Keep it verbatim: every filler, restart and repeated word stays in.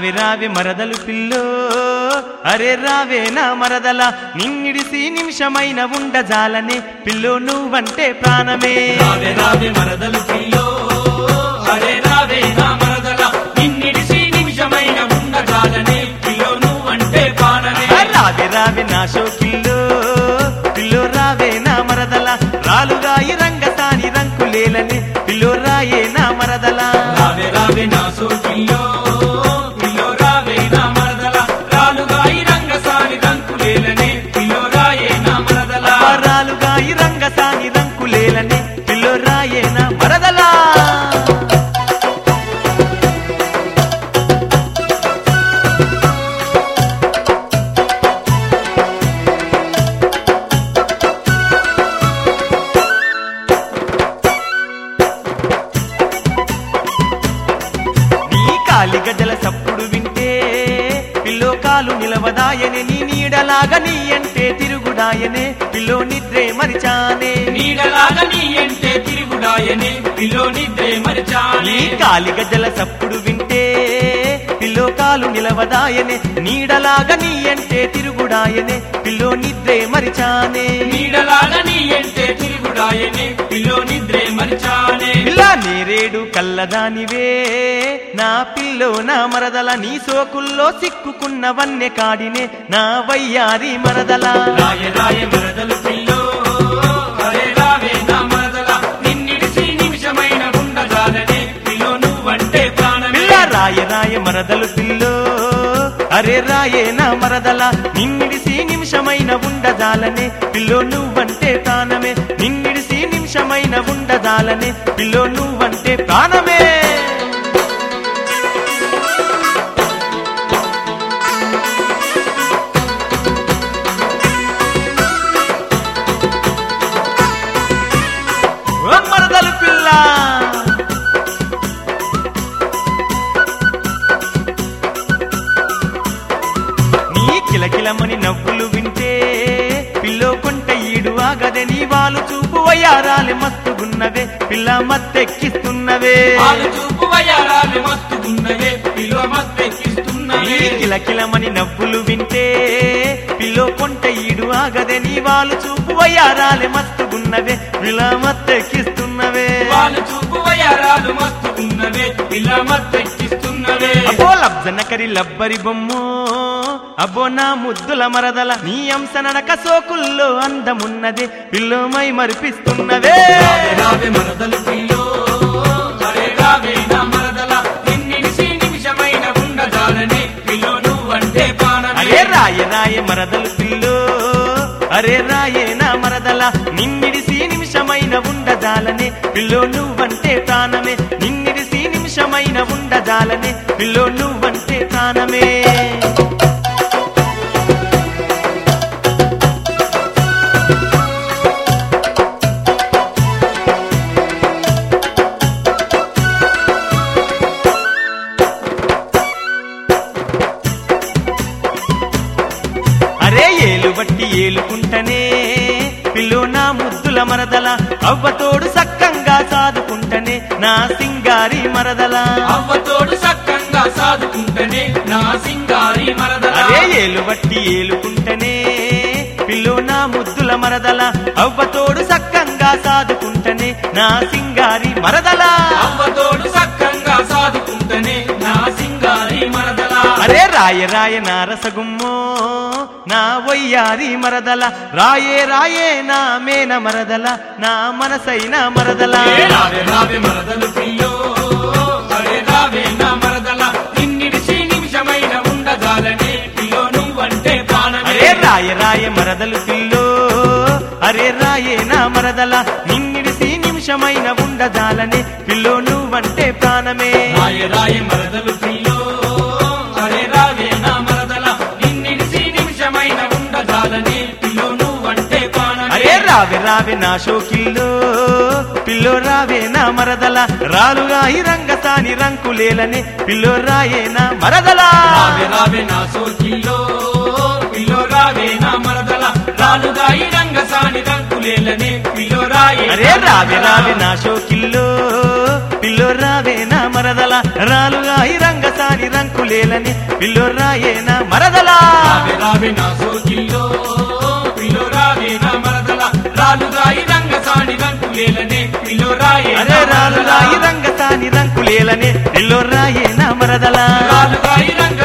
రావి రావి మరదలు పిల్లో అరే రావే నా మరదల నిన్నిడిసి నిమిషమైన ఉండజాలనే పిల్లో నువ్వంటే ప్రాణమే రావే రావే మరదలు పిల్లో అరే రావే నా మరదల నిన్నిడిసి నిమిషమైన ఉండజాలనే పిల్లో నువ్వంటే ప్రాణమే రావే రావే నా షోకిల్లో పిల్లో రావే నా మరదల రాలుగా ఈ రంగసాని రంకులేలనే పిల్లో రాయే నా మరదల రావే రావే నా షోకిల్లో పిల్లో రావే నా మరదల రాలుగా ఈ రంగసాని రంకులేలనే పిల్లో రాయే నా మరదల రాలుగా ఈ రంగసాని రంకులేలనే పిల్లో రాయే నా మరదల గజల సప్పుడు వింటే పిల్లో కాలు నిలవదాయనే నీ నీడలాగా నీ అంటే తిరుగుడాయనే పిల్లో నిద్రే మరిచానే నీడలాగా నీ అంటే తిరుగుడాయనే పిల్లో నిద్రే మరిచానే కాలి గజల సప్పుడు వింటే పిల్లో కాలు నిలవదాయనే నీడలాగా నీ అంటే తిరుగుడాయనే పిల్లో నిద్రే మరిచానే నీడలాగా నీ అంటే తిరుగుడాయనే పిల్లో నిద్రే మరిచానే పిల్లా నేరేడు కల్లదానివే నా పిల్లో నా మరదల నీ సోకుల్లో సిక్కుకున్న వన్నె కాడినే నా వయ్యారి మరదల రాయ రాయ మరదలు పిల్లో అరే రావే నా మరదల నిన్నిడిసి నిమిషమైన ఉండజాలనే పిల్లో నువ్వంటే ప్రాణమే పిల్ల రాయ రాయ మరదలు పిల్లో అరే రాయే నా మరదల నిన్నిడిసి నిమిషమైన ఉండజాలనే పిల్లో నువ్వంటే ప్రాణమే నిన్నిడిసి నిమిషమైన ఉండజాలనే పిల్లో నువ్వంటే ప్రాణమే మరదలు పిల్ల నీ కిలకిలమని నవ్వులు వింటే పిల్లో కొంట ఈడు ఆగదే నీ వాళ్ళు చూపు వయారాలి మస్తుగున్నవే పిల్ల మత్తెక్కిస్తున్నవే వాళ్ళు చూపు వయారాలి మస్తుగున్నవే పిల్లో మత్తెక్కిస్తున్నవే కిలకిలమని నవ్వులు వింటే పిల్లో కొంట ఈడు ఆగదే నీ వాళ్ళు చూపు వయారాలి మస్తుగున్నవే పిల్ల మత్తెక్కిస్తున్నవే వాళ్ళు చూపు వయారాలు మస్తుగున్నవే పిల్ల మత్తెక్కిస్తున్నవే అబ్బో లబ్జనకరి లబ్బరి బొమ్మో అబ్బో నా ముద్దుల మరదల నీ అంశ నడక సోకుల్లో అందమున్నదే పిల్లోమై మరిపిస్తున్నవే రావే మరదలు పిల్లో అరే రావే నా మరదల నిన్నిడిసి నిమిషమైన ఉండజాలనే పిల్లో నువ్వంటే ప్రాణమే అరే రాయ రాయ మరదలు పిల్లో అరే రాయే నా మరదల నిన్నిడిసి నిమిషమైన ఉండజాలనే పిల్లో నువ్వంటే ప్రాణమే నిన్నిడిసి నిమిషమైన ఉండజాలనే పిల్లో నువ్వంటే ప్రాణమే ఏలు బట్టి ఏలుకుంటనే పిల్లో నా ముద్దుల మరదల అవ్వతోడు సక్కంగా సాదుకుంటనే నా సింగారి మరదల అవ్వతోడు సక్కంగా సాదుకుంటనే నా సింగారి మరదల అరే ఏలు బట్టి ఏలుకుంటనే పిల్లో నా ముద్దుల మరదల అవ్వతోడు సక్కంగా సాదుకుంటనే నా సింగారి మరదల అవ్వతోడు సక్కంగా సాదుకుంటనే నా సింగారి మరదల అరే రాయ రాయ నా రసగుమ్మో నా వయ్యారి మరదల రాయే రాయే నా మేన మరదల నా మనసైన మరదల రావే రావే మరదలు పిల్లో అరే రావే నా మరదల నిన్నిడిసి నిమిషమైన ఉండజాలనే పిల్లో నువ్వంటే ప్రాణమే అరే రాయ రాయ మరదలు పిల్లో అరే రాయే నా మరదల నిన్నిడిసి నిమిషమైన ఉండజాలనే పిల్లో నువ్వంటే ప్రాణమే రాయ రాయ మరదలు పిల్లో అరే రావే నా మరదల నిన్నిడిసి నిమిషమైన ఉండజాలనే పిల్లో నువ్వంటే ప్రాణమే అరే రావే రావే నా షోకిల్లో పిల్లో రావే నా మరదల రాలుగా ఈ రంగసాని రంకులేలనే పిల్లో రాయే నా మరదల రావే రావే నా షోకిల్లో పిల్లో రావే నా మరదల రాలుగా ఈ రంగసాని రంకులేలనే పిల్లో రాయే అరే రావే రావే నా షోకిల్లో పిల్లో రావే నా మరదల రాలుగా ఈ రంగసాని రంకులేలని పిల్లో రాయే నా మరదలా రావే రావే నా సోకిల్లో పిల్లో రావే నా మరదల రాలుగా ఈ రంగసాని రంకులేలనే పిల్లో రాయే అరే రాలుగా ఈ రంగసాని రంకులేలని పిల్లో రాయే నా మరదలా రాలుగా ఈ రంగ